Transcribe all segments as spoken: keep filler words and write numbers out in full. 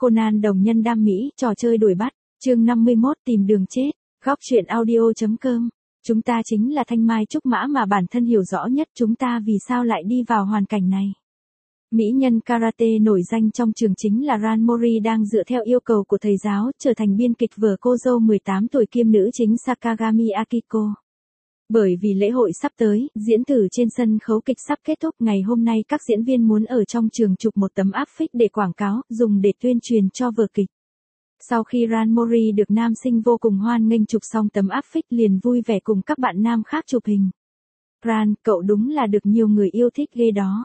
Conan đồng nhân đam mỹ, trò chơi đuổi bắt, chương năm mươi mốt tìm đường chết, góc truyện audio.com. Chúng ta chính là thanh mai trúc mã mà bản thân hiểu rõ nhất, chúng ta vì sao lại đi vào hoàn cảnh này. Mỹ nhân karate nổi danh trong trường chính là Ran Mori đang dựa theo yêu cầu của thầy giáo trở thành biên kịch vở cô dâu mười tám tuổi kiêm nữ chính Sakagami Akiko. Bởi vì lễ hội sắp tới, diễn thử trên sân khấu kịch sắp kết thúc, ngày hôm nay các diễn viên muốn ở trong trường chụp một tấm áp phích để quảng cáo, dùng để tuyên truyền cho vở kịch. Sau khi Ran Mori được nam sinh vô cùng hoan nghênh chụp xong tấm áp phích liền vui vẻ cùng các bạn nam khác chụp hình. Ran, cậu đúng là được nhiều người yêu thích ghê đó.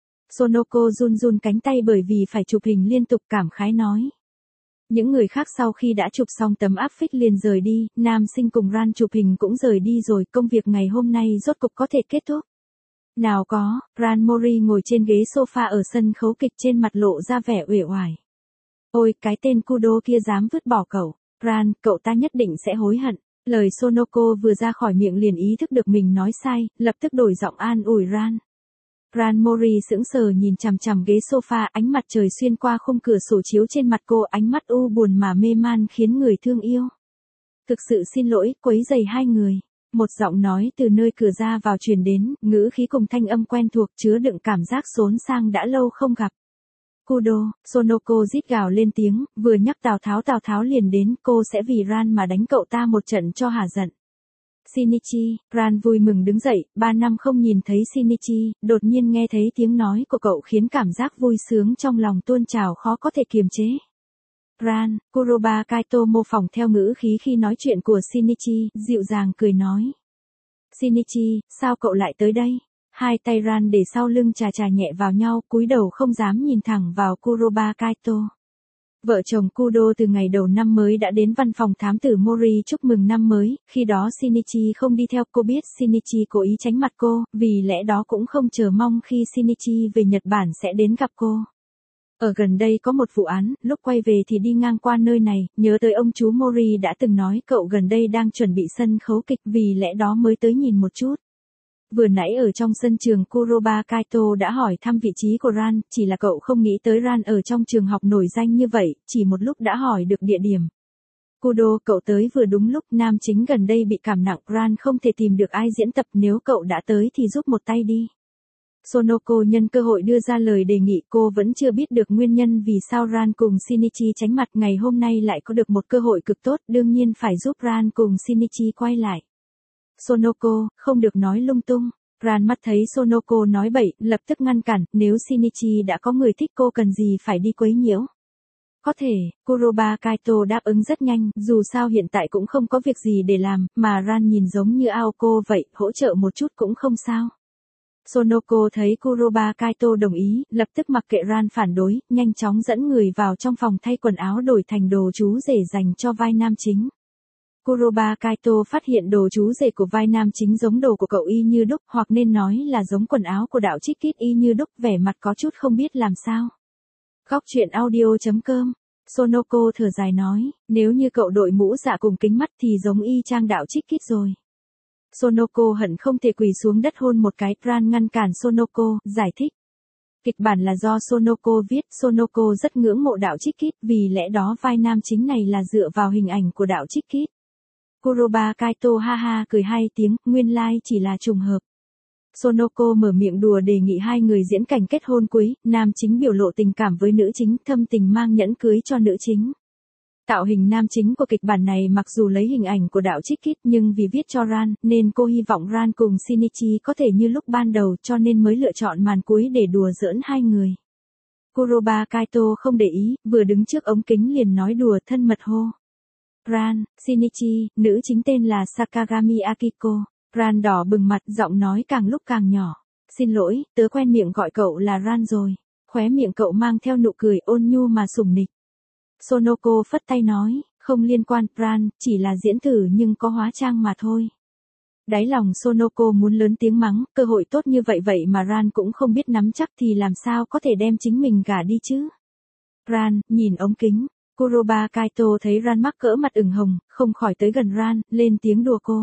Sonoko run run cánh tay bởi vì phải chụp hình liên tục, cảm khái nói. Những người khác sau khi đã chụp xong tấm áp phích liền rời đi, nam sinh cùng Ran chụp hình cũng rời đi rồi, công việc ngày hôm nay rốt cục có thể kết thúc. Nào có, Ran Mori ngồi trên ghế sofa ở sân khấu kịch, trên mặt lộ ra vẻ uể oải. Ôi, cái tên Kudo kia dám vứt bỏ cậu. Ran, cậu ta nhất định sẽ hối hận. Lời Sonoko vừa ra khỏi miệng liền ý thức được mình nói sai, lập tức đổi giọng an ủi Ran. Ran Mori sững sờ nhìn chằm chằm ghế sofa, ánh mặt trời xuyên qua khung cửa sổ chiếu trên mặt cô, ánh mắt u buồn mà mê man khiến người thương yêu. Thực sự xin lỗi, quấy rầy hai người. Một giọng nói từ nơi cửa ra vào truyền đến, ngữ khí cùng thanh âm quen thuộc chứa đựng cảm giác xốn sang đã lâu không gặp. Kudo, Sonoko rít gào lên tiếng, vừa nhắc Tào Tháo Tào Tháo liền đến, cô sẽ vì Ran mà đánh cậu ta một trận cho hả giận. Shinichi, Ran vui mừng đứng dậy, ba năm không nhìn thấy Shinichi, đột nhiên nghe thấy tiếng nói của cậu khiến cảm giác vui sướng trong lòng tuôn trào khó có thể kiềm chế. Ran, Kuroba Kaito mô phỏng theo ngữ khí khi nói chuyện của Shinichi, dịu dàng cười nói. Shinichi, sao cậu lại tới đây? Hai tay Ran để sau lưng chà chà nhẹ vào nhau, cúi đầu không dám nhìn thẳng vào Kuroba Kaito. Vợ chồng Kudo từ ngày đầu năm mới đã đến văn phòng thám tử Mori chúc mừng năm mới, khi đó Shinichi không đi theo, cô biết Shinichi cố ý tránh mặt cô, vì lẽ đó cũng không chờ mong khi Shinichi về Nhật Bản sẽ đến gặp cô. Ở gần đây có một vụ án, lúc quay về thì đi ngang qua nơi này, nhớ tới ông chú Mori đã từng nói cậu gần đây đang chuẩn bị sân khấu kịch, vì lẽ đó mới tới nhìn một chút. Vừa nãy ở trong sân trường, Kuroba Kaito đã hỏi thăm vị trí của Ran, chỉ là cậu không nghĩ tới Ran ở trong trường học nổi danh như vậy, chỉ một lúc đã hỏi được địa điểm. Kudo, cậu tới vừa đúng lúc, nam chính gần đây bị cảm nặng, Ran không thể tìm được ai diễn tập, nếu cậu đã tới thì giúp một tay đi. Sonoko nhân cơ hội đưa ra lời đề nghị, cô vẫn chưa biết được nguyên nhân vì sao Ran cùng Shinichi tránh mặt, ngày hôm nay lại có được một cơ hội cực tốt, đương nhiên phải giúp Ran cùng Shinichi quay lại. Sonoko, không được nói lung tung. Ran mắt thấy Sonoko nói bậy, lập tức ngăn cản, nếu Shinichi đã có người thích cô cần gì phải đi quấy nhiễu. Có thể, Kuroba Kaito đáp ứng rất nhanh, dù sao hiện tại cũng không có việc gì để làm, mà Ran nhìn giống như Aoko vậy, hỗ trợ một chút cũng không sao. Sonoko thấy Kuroba Kaito đồng ý, lập tức mặc kệ Ran phản đối, nhanh chóng dẫn người vào trong phòng thay quần áo đổi thành đồ chú rể dành cho vai nam chính. Kuroba Kaito phát hiện đồ chú rể của vai nam chính giống đồ của cậu y như đúc, hoặc nên nói là giống quần áo của đạo trích kít y như đúc, vẻ mặt có chút không biết làm sao. Góc truyện audio.com. Sonoko thở dài nói, nếu như cậu đội mũ dạ cùng kính mắt thì giống y chang đạo trích kít rồi. Sonoko hận không thể quỳ xuống đất hôn một cái, Ran ngăn cản Sonoko, giải thích. Kịch bản là do Sonoko viết, Sonoko rất ngưỡng mộ đạo trích kít, vì lẽ đó vai nam chính này là dựa vào hình ảnh của đạo trích kít. Kuroba Kaito ha ha cười hai tiếng, nguyên lai like chỉ là trùng hợp. Sonoko mở miệng đùa đề nghị hai người diễn cảnh kết hôn cuối, nam chính biểu lộ tình cảm với nữ chính, thâm tình mang nhẫn cưới cho nữ chính. Tạo hình nam chính của kịch bản này mặc dù lấy hình ảnh của đạo trích kít nhưng vì viết cho Ran, nên cô hy vọng Ran cùng Shinichi có thể như lúc ban đầu, cho nên mới lựa chọn màn cuối để đùa giỡn hai người. Kuroba Kaito không để ý, vừa đứng trước ống kính liền nói đùa thân mật hô. Ran, Shinichi, nữ chính tên là Sakagami Akiko. Ran đỏ bừng mặt, giọng nói càng lúc càng nhỏ. Xin lỗi, tớ quen miệng gọi cậu là Ran rồi. Khóe miệng cậu mang theo nụ cười ôn nhu mà sủng nịch. Sonoko phất tay nói, không liên quan, Ran, chỉ là diễn thử nhưng có hóa trang mà thôi. Đáy lòng Sonoko muốn lớn tiếng mắng, cơ hội tốt như vậy vậy mà Ran cũng không biết nắm chắc thì làm sao có thể đem chính mình gả đi chứ. Ran, nhìn ống kính. Kuroba Kaito thấy Ran mắc cỡ mặt ửng hồng, không khỏi tới gần Ran, lên tiếng đùa cô.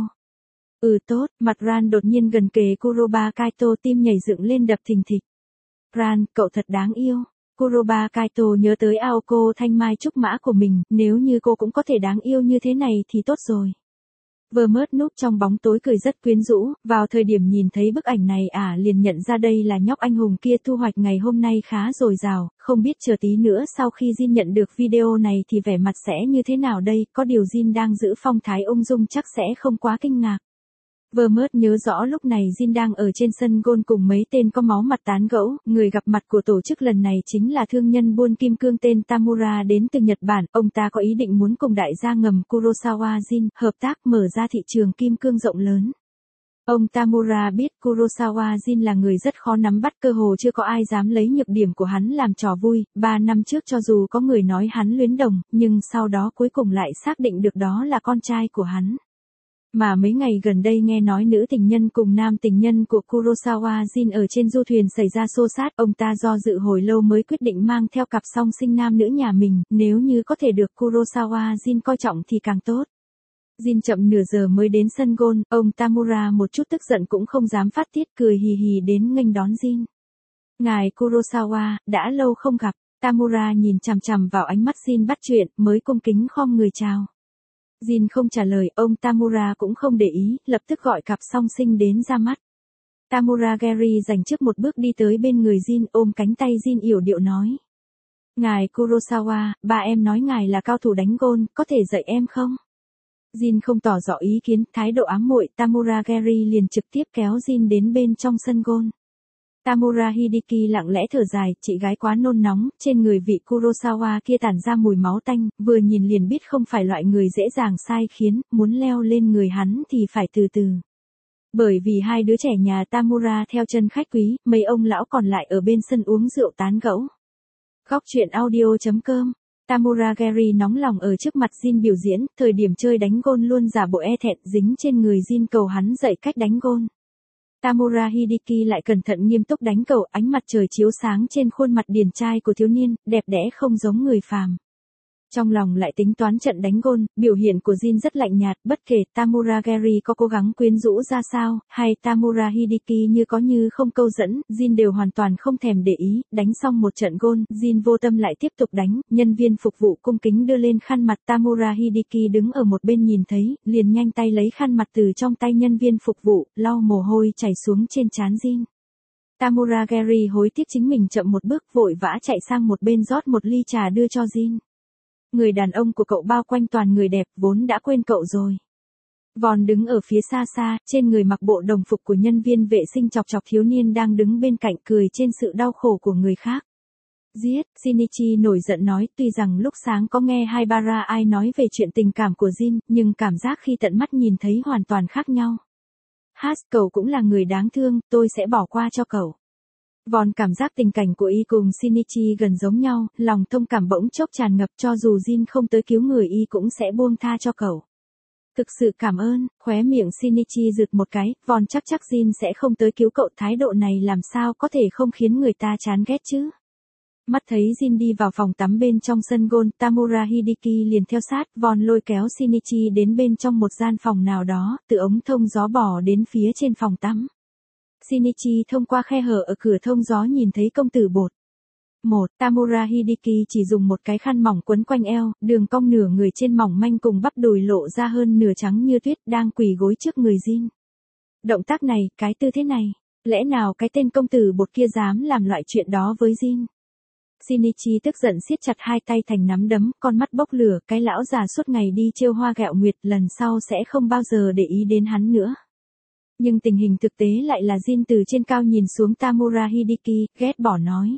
Ừ tốt, mặt Ran đột nhiên gần kề Kuroba Kaito, tim nhảy dựng lên đập thình thịch. Ran, cậu thật đáng yêu. Kuroba Kaito nhớ tới Aoko thanh mai trúc mã của mình, nếu như cô cũng có thể đáng yêu như thế này thì tốt rồi. Vermouth núp trong bóng tối cười rất quyến rũ, vào thời điểm nhìn thấy bức ảnh này ả à liền nhận ra đây là nhóc anh hùng kia thu hoạch ngày hôm nay khá dồi dào, không biết chờ tí nữa sau khi Jin nhận được video này thì vẻ mặt sẽ như thế nào đây, có điều Jin đang giữ phong thái ung dung chắc sẽ không quá kinh ngạc. Vermouth nhớ rõ lúc này Jin đang ở trên sân golf cùng mấy tên có máu mặt tán gẫu, người gặp mặt của tổ chức lần này chính là thương nhân buôn kim cương tên Tamura đến từ Nhật Bản, ông ta có ý định muốn cùng đại gia ngầm Kurosawa Jin hợp tác mở ra thị trường kim cương rộng lớn. Ông Tamura biết Kurosawa Jin là người rất khó nắm bắt, cơ hồ chưa có ai dám lấy nhược điểm của hắn làm trò vui, ba năm trước cho dù có người nói hắn luyến đồng, nhưng sau đó cuối cùng lại xác định được đó là con trai của hắn. Mà mấy ngày gần đây nghe nói nữ tình nhân cùng nam tình nhân của Kurosawa Jin ở trên du thuyền xảy ra xô xát, ông ta do dự hồi lâu mới quyết định mang theo cặp song sinh nam nữ nhà mình, nếu như có thể được Kurosawa Jin coi trọng thì càng tốt. Jin chậm nửa giờ mới đến sân golf, ông Tamura một chút tức giận cũng không dám phát tiết, cười hì hì đến nghênh đón Jin. Ngài Kurosawa, đã lâu không gặp, Tamura nhìn chằm chằm vào ánh mắt Jin bắt chuyện, mới cung kính khom người chào. Jin không trả lời, ông Tamura cũng không để ý, lập tức gọi cặp song sinh đến ra mắt. Tamura Gary dành trước một bước đi tới bên người Jin, ôm cánh tay Jin yểu điệu nói. Ngài Kurosawa, ba em nói ngài là cao thủ đánh golf, có thể dạy em không? Jin không tỏ rõ ý kiến, thái độ ám muội, Tamura Gary liền trực tiếp kéo Jin đến bên trong sân golf. Tamura Hideki lặng lẽ thở dài, chị gái quá nôn nóng, trên người vị Kurosawa kia tản ra mùi máu tanh, vừa nhìn liền biết không phải loại người dễ dàng sai khiến, muốn leo lên người hắn thì phải từ từ. Bởi vì hai đứa trẻ nhà Tamura theo chân khách quý, mấy ông lão còn lại ở bên sân uống rượu tán gẫu. Góc truyện audio chấm com. Tamura Gary nóng lòng ở trước mặt Jin biểu diễn, thời điểm chơi đánh golf luôn giả bộ e thẹn, dính trên người Jin cầu hắn dạy cách đánh golf. Tamura Hideki lại cẩn thận nghiêm túc đánh cầu, ánh mặt trời chiếu sáng trên khuôn mặt điển trai của thiếu niên, đẹp đẽ không giống người phàm. Trong lòng lại tính toán trận đánh golf, biểu hiện của Jin rất lạnh nhạt, bất kể Tamura Gary có cố gắng quyến rũ ra sao, hay Tamura Hideki như có như không câu dẫn, Jin đều hoàn toàn không thèm để ý, đánh xong một trận golf, Jin vô tâm lại tiếp tục đánh, nhân viên phục vụ cung kính đưa lên khăn mặt, Tamura Hideki đứng ở một bên nhìn thấy, liền nhanh tay lấy khăn mặt từ trong tay nhân viên phục vụ, lau mồ hôi chảy xuống trên trán Jin. Tamura Gary hối tiếc chính mình chậm một bước, vội vã chạy sang một bên rót một ly trà đưa cho Jin. Người đàn ông của cậu bao quanh toàn người đẹp, vốn đã quên cậu rồi. Vòn đứng ở phía xa xa, trên người mặc bộ đồng phục của nhân viên vệ sinh chọc chọc thiếu niên đang đứng bên cạnh, cười trên sự đau khổ của người khác. Giết, Shinichi nổi giận nói, tuy rằng lúc sáng có nghe Haibara ai nói về chuyện tình cảm của Jin, nhưng cảm giác khi tận mắt nhìn thấy hoàn toàn khác nhau. Hát, cậu cũng là người đáng thương, tôi sẽ bỏ qua cho cậu. Vòn cảm giác tình cảnh của y cùng Shinichi gần giống nhau, lòng thông cảm bỗng chốc tràn ngập, cho dù Jin không tới cứu người y cũng sẽ buông tha cho cậu. Thực sự cảm ơn, khóe miệng Shinichi rực một cái, Vòn chắc chắc Jin sẽ không tới cứu cậu, thái độ này làm sao có thể không khiến người ta chán ghét chứ. Mắt thấy Jin đi vào phòng tắm bên trong sân golf, Tamura Hideki liền theo sát, Vòn lôi kéo Shinichi đến bên trong một gian phòng nào đó, từ ống thông gió bỏ đến phía trên phòng tắm. Shinichi thông qua khe hở ở cửa thông gió nhìn thấy công tử bột. một. Tamura Hideki chỉ dùng một cái khăn mỏng quấn quanh eo, đường cong nửa người trên mỏng manh cùng bắp đùi lộ ra hơn nửa trắng như tuyết, đang quỳ gối trước người Jin. Động tác này, cái tư thế này, lẽ nào cái tên công tử bột kia dám làm loại chuyện đó với Jin? Shinichi tức giận siết chặt hai tay thành nắm đấm, con mắt bốc lửa, cái lão già suốt ngày đi trêu hoa ghẹo nguyệt, lần sau sẽ không bao giờ để ý đến hắn nữa. Nhưng tình hình thực tế lại là Jin từ trên cao nhìn xuống Tamura Hideki, ghét bỏ nói.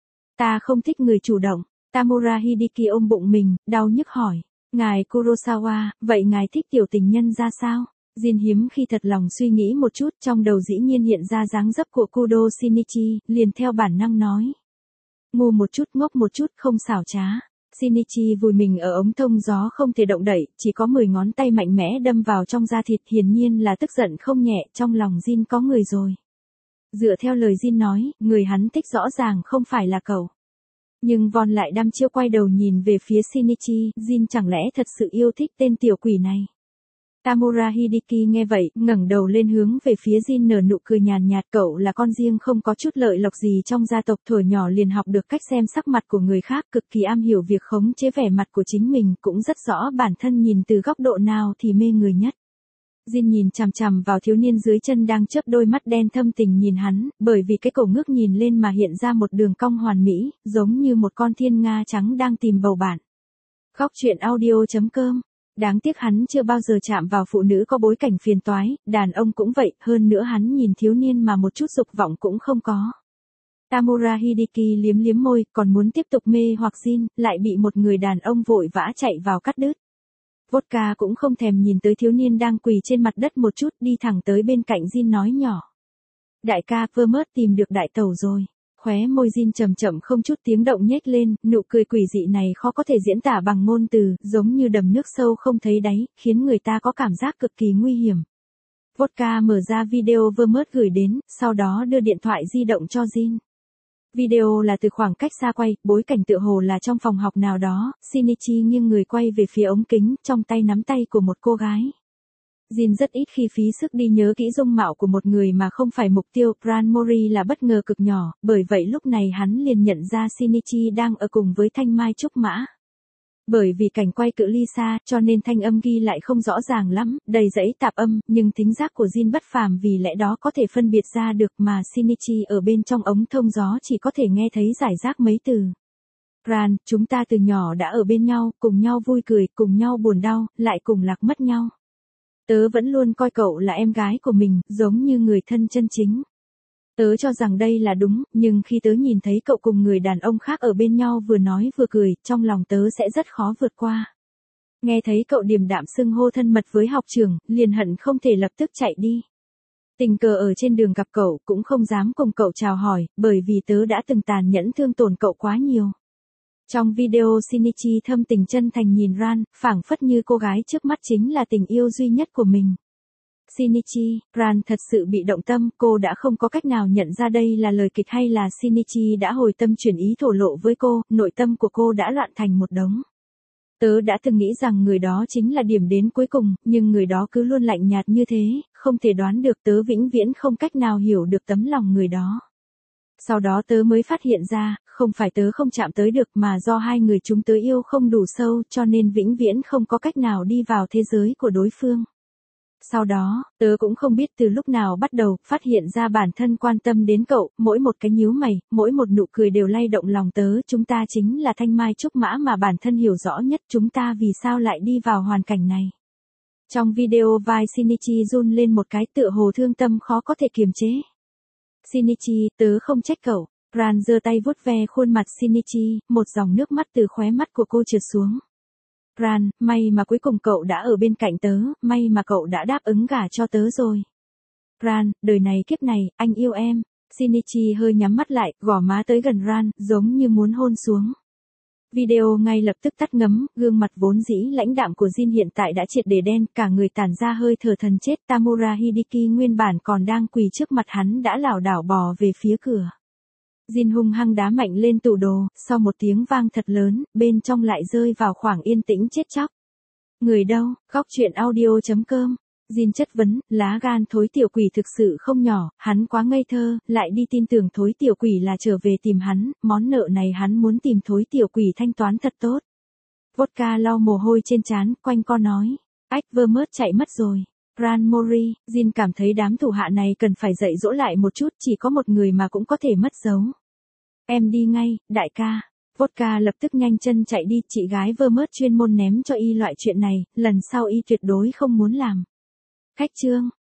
Ta không thích người chủ động. Tamura Hideki ôm bụng mình, đau nhức hỏi. Ngài Kurosawa, vậy ngài thích tiểu tình nhân ra sao? Jin hiếm khi thật lòng suy nghĩ một chút, trong đầu dĩ nhiên hiện ra dáng dấp của Kudo Shinichi, liền theo bản năng nói. Ngu một chút, ngốc một chút, không xảo trá. Shinichi vùi mình ở ống thông gió không thể động đậy, chỉ có mười ngón tay mạnh mẽ đâm vào trong da thịt, hiển nhiên là tức giận không nhẹ, trong lòng Jin có người rồi. Dựa theo lời Jin nói, người hắn thích rõ ràng không phải là cậu. Nhưng Von lại đăm chiêu quay đầu nhìn về phía Shinichi, Jin chẳng lẽ thật sự yêu thích tên tiểu quỷ này. Tamura Hideki nghe vậy, ngẩng đầu lên hướng về phía Jin nở nụ cười nhàn nhạt, cậu là con riêng không có chút lợi lộc gì trong gia tộc, thuở nhỏ liền học được cách xem sắc mặt của người khác, cực kỳ am hiểu việc khống chế vẻ mặt của chính mình, cũng rất rõ bản thân nhìn từ góc độ nào thì mê người nhất. Jin nhìn chằm chằm vào thiếu niên dưới chân đang chớp đôi mắt đen thâm tình nhìn hắn, bởi vì cái cổ ngước nhìn lên mà hiện ra một đường cong hoàn mỹ, giống như một con thiên nga trắng đang tìm bầu bạn. Góc truyện audio chấm com. Đáng tiếc hắn chưa bao giờ chạm vào phụ nữ có bối cảnh phiền toái, đàn ông cũng vậy, hơn nữa hắn nhìn thiếu niên mà một chút dục vọng cũng không có. Tamura Hideki liếm liếm môi, còn muốn tiếp tục mê hoặc Jin, lại bị một người đàn ông vội vã chạy vào cắt đứt. Vodka cũng không thèm nhìn tới thiếu niên đang quỳ trên mặt đất một chút, đi thẳng tới bên cạnh Jin nói nhỏ. Đại ca, Vermouth tìm được đại tẩu rồi. Khóe môi Jin chậm chậm không chút tiếng động nhếch lên, nụ cười quỷ dị này khó có thể diễn tả bằng ngôn từ, giống như đầm nước sâu không thấy đáy, khiến người ta có cảm giác cực kỳ nguy hiểm. Vodka mở ra video Vermouth gửi đến, sau đó đưa điện thoại di động cho Jin. Video là từ khoảng cách xa quay, bối cảnh tựa hồ là trong phòng học nào đó, Shinichi nghiêng người quay về phía ống kính, trong tay nắm tay của một cô gái. Jin rất ít khi phí sức đi nhớ kỹ dung mạo của một người mà không phải mục tiêu, Gran Mori là bất ngờ cực nhỏ, bởi vậy lúc này hắn liền nhận ra Shinichi đang ở cùng với Thanh Mai Trúc Mã. Bởi vì cảnh quay cự ly xa, cho nên thanh âm ghi lại không rõ ràng lắm, đầy dãy tạp âm, nhưng thính giác của Jin bất phàm vì lẽ đó có thể phân biệt ra được mà Shinichi ở bên trong ống thông gió chỉ có thể nghe thấy giải rác mấy từ. Gran, chúng ta từ nhỏ đã ở bên nhau, cùng nhau vui cười, cùng nhau buồn đau, lại cùng lạc mất nhau. Tớ vẫn luôn coi cậu là em gái của mình, giống như người thân chân chính. Tớ cho rằng đây là đúng, nhưng khi tớ nhìn thấy cậu cùng người đàn ông khác ở bên nhau vừa nói vừa cười, trong lòng tớ sẽ rất khó vượt qua. Nghe thấy cậu điềm đạm xưng hô thân mật với học trưởng, liền hận không thể lập tức chạy đi. Tình cờ ở trên đường gặp cậu, cũng không dám cùng cậu chào hỏi, bởi vì tớ đã từng tàn nhẫn thương tổn cậu quá nhiều. Trong video Shinichi thâm tình chân thành nhìn Ran, phảng phất như cô gái trước mắt chính là tình yêu duy nhất của mình. Shinichi, Ran thật sự bị động tâm, cô đã không có cách nào nhận ra đây là lời kịch hay là Shinichi đã hồi tâm chuyển ý thổ lộ với cô, nội tâm của cô đã loạn thành một đống. Tớ đã từng nghĩ rằng người đó chính là điểm đến cuối cùng, nhưng người đó cứ luôn lạnh nhạt như thế, không thể đoán được, tớ vĩnh viễn không cách nào hiểu được tấm lòng người đó. Sau đó tớ mới phát hiện ra, không phải tớ không chạm tới được mà do hai người chúng tớ yêu không đủ sâu cho nên vĩnh viễn không có cách nào đi vào thế giới của đối phương. Sau đó, tớ cũng không biết từ lúc nào bắt đầu, phát hiện ra bản thân quan tâm đến cậu, mỗi một cái nhíu mày, mỗi một nụ cười đều lay động lòng tớ, chúng ta chính là Thanh Mai Trúc Mã mà bản thân hiểu rõ nhất, chúng ta vì sao lại đi vào hoàn cảnh này. Trong video vai Shinichi run lên một cái, tựa hồ thương tâm khó có thể kiềm chế. Shinichi, tớ không trách cậu. Ran giơ tay vuốt ve khuôn mặt Shinichi, một dòng nước mắt từ khóe mắt của cô trượt xuống. Ran, may mà cuối cùng cậu đã ở bên cạnh tớ, may mà cậu đã đáp ứng gả cho tớ rồi. Ran, đời này kiếp này, anh yêu em. Shinichi hơi nhắm mắt lại, gò má tới gần Ran, giống như muốn hôn xuống. Video ngay lập tức tắt ngấm, gương mặt vốn dĩ lãnh đạm của Jin hiện tại đã triệt để đen, cả người tản ra hơi thở thần chết. Tamura Hideki nguyên bản còn đang quỳ trước mặt hắn đã lảo đảo bò về phía cửa. Jin hung hăng đá mạnh lên tủ đồ, sau một tiếng vang thật lớn, bên trong lại rơi vào khoảng yên tĩnh chết chóc. Người đâu? Góc truyện audio chấm com. Jin chất vấn, lá gan thối tiểu quỷ thực sự không nhỏ, hắn quá ngây thơ, lại đi tin tưởng thối tiểu quỷ là trở về tìm hắn, món nợ này hắn muốn tìm thối tiểu quỷ thanh toán thật tốt. Vodka lau mồ hôi trên trán, quanh co nói. Ách, Vermouth chạy mất rồi. Gran Mori, Jin cảm thấy đám thủ hạ này cần phải dạy dỗ lại một chút, chỉ có một người mà cũng có thể mất dấu. Em đi ngay, đại ca. Vodka lập tức nhanh chân chạy đi, chị gái Vermouth chuyên môn ném cho y loại chuyện này, lần sau y tuyệt đối không muốn làm. Khách trương,